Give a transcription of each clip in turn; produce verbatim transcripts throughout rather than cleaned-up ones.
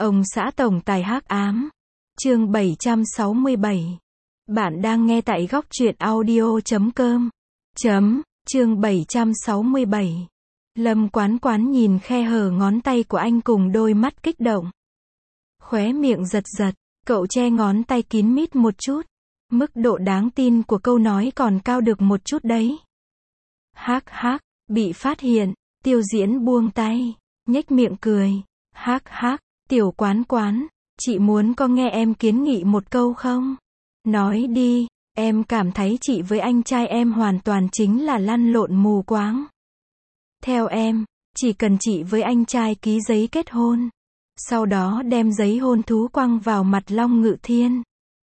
Ông xã tổng tài hắc ám. Chương bảy trăm sáu mươi bảy. Bạn đang nghe tại góc truyện audio chấm com. Chấm, chương bảy trăm sáu mươi bảy. Lâm Quán Quán nhìn khe hở ngón tay của anh cùng đôi mắt kích động. Khóe miệng giật giật, cậu che ngón tay kín mít một chút. Mức độ đáng tin của câu nói còn cao được một chút đấy. Hắc hắc, bị phát hiện, Tiêu Diễn buông tay, nhếch miệng cười. Hắc hắc, Tiểu Quán Quán, chị muốn có nghe em kiến nghị một câu không? Nói đi, em cảm thấy chị với anh trai em hoàn toàn chính là lăn lộn mù quáng. Theo em, chỉ cần chị với anh trai ký giấy kết hôn, sau đó đem giấy hôn thú quăng vào mặt Long Ngự Thiên.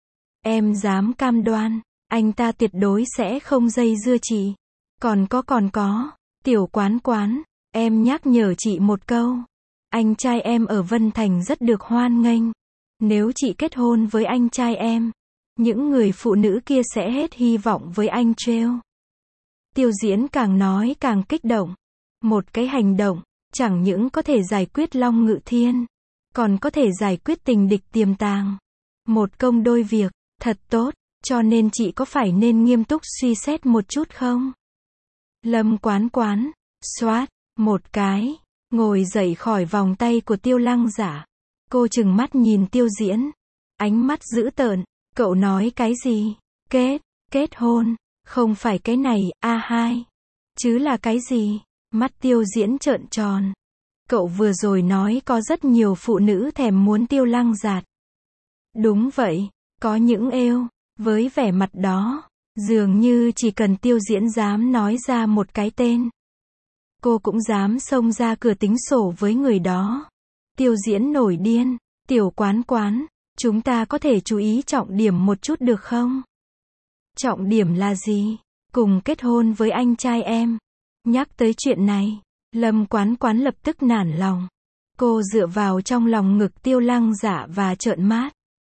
Em dám cam đoan, anh ta tuyệt đối sẽ không dây dưa chị. Còn có còn có, Tiểu Quán Quán, em nhắc nhở chị một câu. Anh trai em ở Vân Thành rất được hoan nghênh. Nếu chị kết hôn với anh trai em, những người phụ nữ kia sẽ hết hy vọng với anh trêu. Tiêu Diễn càng nói càng kích động. Một cái hành động, chẳng những có thể giải quyết Long Ngự Thiên, còn có thể giải quyết tình địch tiềm tàng. Một công đôi việc, thật tốt, cho nên chị có phải nên nghiêm túc suy xét một chút không? Lâm Quán Quán, xoát, một cái, ngồi dậy khỏi vòng tay của Tiêu Lăng Giả. Cô trừng mắt nhìn Tiêu Diễn, ánh mắt dữ tợn, cậu nói cái gì? Kết, kết hôn, không phải cái này, a hai, chứ là cái gì? Mắt Tiêu Diễn trợn tròn. Cậu vừa rồi nói có rất nhiều phụ nữ thèm muốn Tiêu Lăng Giạt. Đúng vậy, có những êu, với vẻ mặt đó, dường như chỉ cần Tiêu Diễn dám nói ra một cái tên, cô cũng dám xông ra cửa tính sổ với người đó. Tiêu Diễn nổi điên. Tiểu Quán Quán, chúng ta có thể chú ý trọng điểm một chút được không? Trọng điểm là gì? Cùng kết hôn với anh trai em. Nhắc tới chuyện này, Lâm Quán Quán lập tức nản lòng. Cô dựa vào trong lòng ngực Tiêu Lăng Giả và trợn mắt.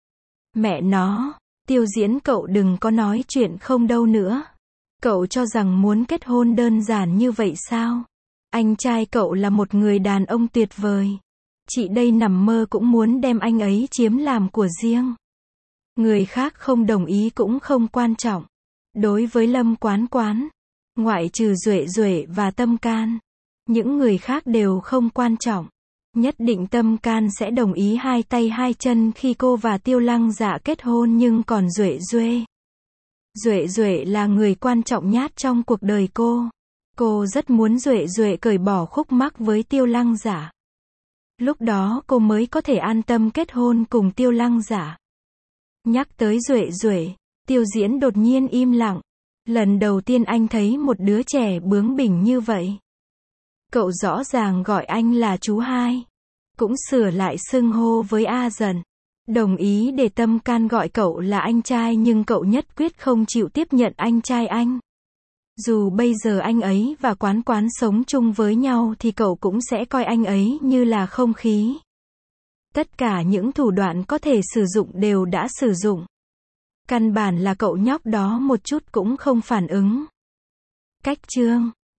Mẹ nó, Tiêu Diễn cậu đừng có nói chuyện không đâu nữa. Cậu cho rằng muốn kết hôn đơn giản như vậy sao? Anh trai cậu là một người đàn ông tuyệt vời. Chị đây nằm mơ cũng muốn đem anh ấy chiếm làm của riêng. Người khác không đồng ý cũng không quan trọng. Đối với Lâm Quán Quán, ngoại trừ Duệ Duệ và Tâm Can, những người khác đều không quan trọng. Nhất định Tâm Can sẽ đồng ý hai tay hai chân khi cô và Tiêu Lăng Dạ kết hôn, nhưng còn Duệ Duệ. Duệ Duệ là người quan trọng nhất trong cuộc đời cô. Cô rất muốn Duệ Duệ cởi bỏ khúc mắc với Tiêu Lăng Giả. Lúc đó cô mới có thể an tâm kết hôn cùng Tiêu Lăng Giả. Nhắc tới Duệ Duệ, Tiêu Diễn đột nhiên im lặng. Lần đầu tiên anh thấy một đứa trẻ bướng bỉnh như vậy. Cậu rõ ràng gọi anh là chú hai, cũng sửa lại xưng hô với A Dần. Đồng ý để Tâm Can gọi cậu là anh trai, nhưng cậu nhất quyết không chịu tiếp nhận anh trai anh. Dù bây giờ anh ấy và Quán Quán sống chung với nhau thì cậu cũng sẽ coi anh ấy như là không khí. Tất cả những thủ đoạn có thể sử dụng đều đã sử dụng. Căn bản là cậu nhóc đó một chút cũng không phản ứng. Cách chương